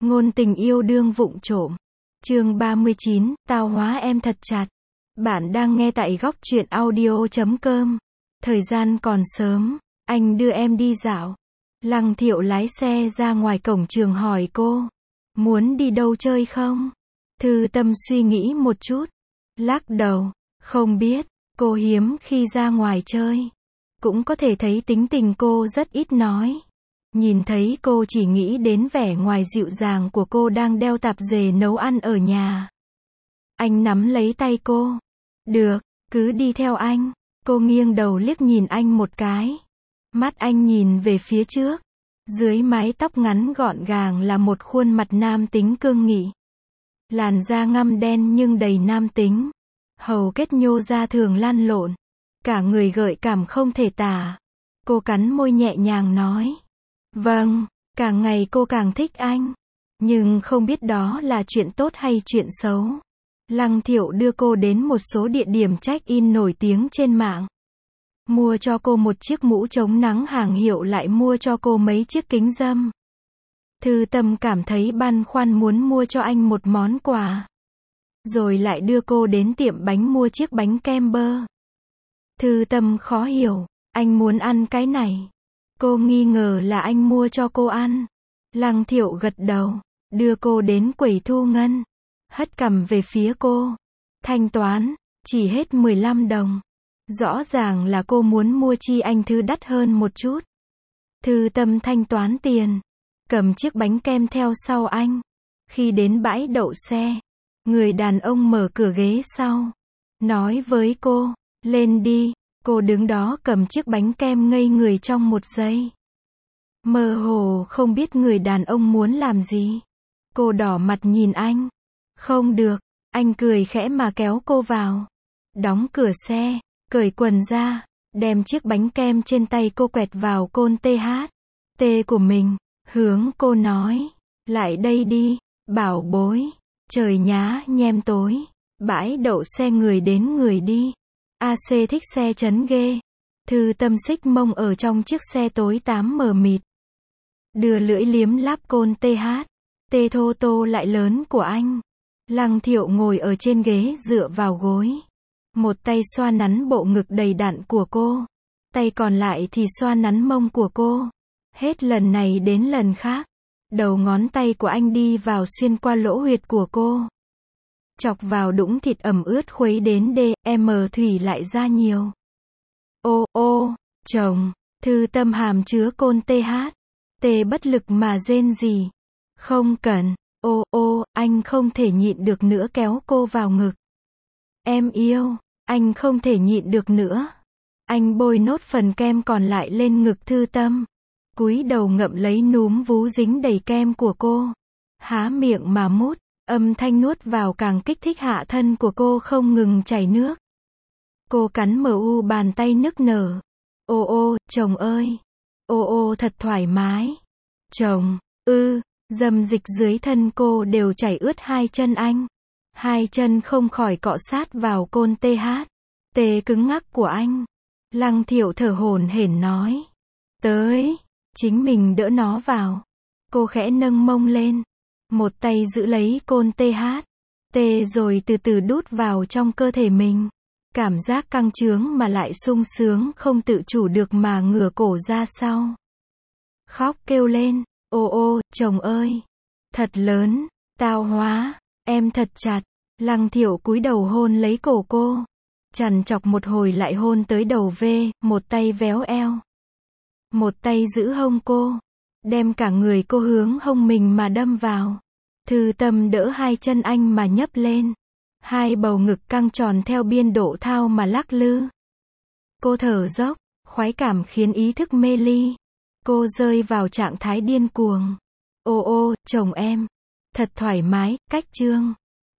Ngôn tình yêu đương vụng trộm. Chương 39, tao hóa em thật chặt. Bạn đang nghe tại góc truyện audio.com. Thời gian còn sớm, anh đưa em đi dạo. Lăng Thiệu lái xe ra ngoài cổng trường hỏi cô, muốn đi đâu chơi không? Thư Tâm suy nghĩ một chút, lắc đầu, không biết, cô hiếm khi ra ngoài chơi. Cũng có thể thấy tính tình cô rất ít nói. Nhìn thấy cô chỉ nghĩ đến vẻ ngoài dịu dàng của cô đang đeo tạp dề nấu ăn ở nhà. Anh nắm lấy tay cô. Được, cứ đi theo anh. Cô nghiêng đầu liếc nhìn anh một cái. Mắt anh nhìn về phía trước. Dưới mái tóc ngắn gọn gàng là một khuôn mặt nam tính cương nghị. Làn da ngăm đen nhưng đầy nam tính. Hầu kết nhô ra thường lăn lộn. Cả người gợi cảm không thể tả. Cô cắn môi nhẹ nhàng nói. Vâng, càng ngày cô càng thích anh. Nhưng không biết đó là chuyện tốt hay chuyện xấu. Lăng Thiệu đưa cô đến một số địa điểm check-in nổi tiếng trên mạng. Mua cho cô một chiếc mũ chống nắng hàng hiệu, lại mua cho cô mấy chiếc kính râm. Thư Tâm cảm thấy băn khoăn muốn mua cho anh một món quà. Rồi lại đưa cô đến tiệm bánh mua chiếc bánh kem bơ. Thư Tâm khó hiểu, anh muốn ăn cái này. Cô nghi ngờ là anh mua cho cô ăn. Lăng Thiệu gật đầu, đưa cô đến quầy thu ngân. Hất cằm về phía cô. Thanh toán, chỉ hết 15 đồng. Rõ ràng là cô muốn mua chi anh thứ đắt hơn một chút. Thư Tâm thanh toán tiền, cầm chiếc bánh kem theo sau anh. Khi đến bãi đậu xe, người đàn ông mở cửa ghế sau. Nói với cô, lên đi. Cô đứng đó cầm chiếc bánh kem ngây người trong một giây. Mơ hồ không biết người đàn ông muốn làm gì. Cô đỏ mặt nhìn anh. Không được, anh cười khẽ mà kéo cô vào. Đóng cửa xe, cởi quần ra, đem chiếc bánh kem trên tay cô quẹt vào côn THT của mình, hướng cô nói, lại đây đi, bảo bối. Trời nhá nhem tối, bãi đậu xe người đến người đi. AC thích xe chấn ghê. Thư Tâm xích mông ở trong chiếc xe tối tám mờ mịt. Đưa lưỡi liếm láp côn THT thô tô lại lớn của anh. Lăng Thiệu ngồi ở trên ghế dựa vào gối. Một tay xoa nắn bộ ngực đầy đặn của cô. Tay còn lại thì xoa nắn mông của cô. Hết lần này đến lần khác. Đầu ngón tay của anh đi vào xuyên qua lỗ huyệt của cô. Chọc vào đũng thịt ẩm ướt khuấy đến DM thủy lại ra nhiều. Ô ô, chồng. Thư Tâm hàm chứa côn THT bất lực mà rên rỉ. Không cần. Ô ô, anh không thể nhịn được nữa kéo cô vào ngực. Em yêu. Anh không thể nhịn được nữa. Anh bôi nốt phần kem còn lại lên ngực Thư Tâm. Cúi đầu ngậm lấy núm vú dính đầy kem của cô. Há miệng mà mút. Âm thanh nuốt vào càng kích thích hạ thân của cô không ngừng chảy nước. Cô cắn MU bàn tay nức nở. Ô ô, chồng ơi. Ô ô thật thoải mái. Chồng, dâm dịch dưới thân cô đều chảy ướt hai chân anh. Hai chân không khỏi cọ sát vào côn THT cứng ngắc của anh. Lăng Thiệu thở hổn hển nói. Tới, chính mình đỡ nó vào. Cô khẽ nâng mông lên. Một tay giữ lấy côn THT rồi từ từ đút vào trong cơ thể mình. Cảm giác căng chướng mà lại sung sướng không tự chủ được mà ngửa cổ ra sau. Khóc kêu lên, ô ô, chồng ơi. Thật lớn, tao hóa, em thật chặt. Lăng Thiệu cúi đầu hôn lấy cổ cô. Trằn trọc một hồi lại hôn tới đầu một tay véo eo. Một tay giữ hông cô. Đem cả người cô hướng hông mình mà đâm vào. Thư Tâm đỡ hai chân anh mà nhấp lên. Hai bầu ngực căng tròn theo biên độ thao mà lắc lư. Cô thở dốc, khoái cảm khiến ý thức mê ly. Cô rơi vào trạng thái điên cuồng. Ô ô, chồng em. Thật thoải mái, cách chương.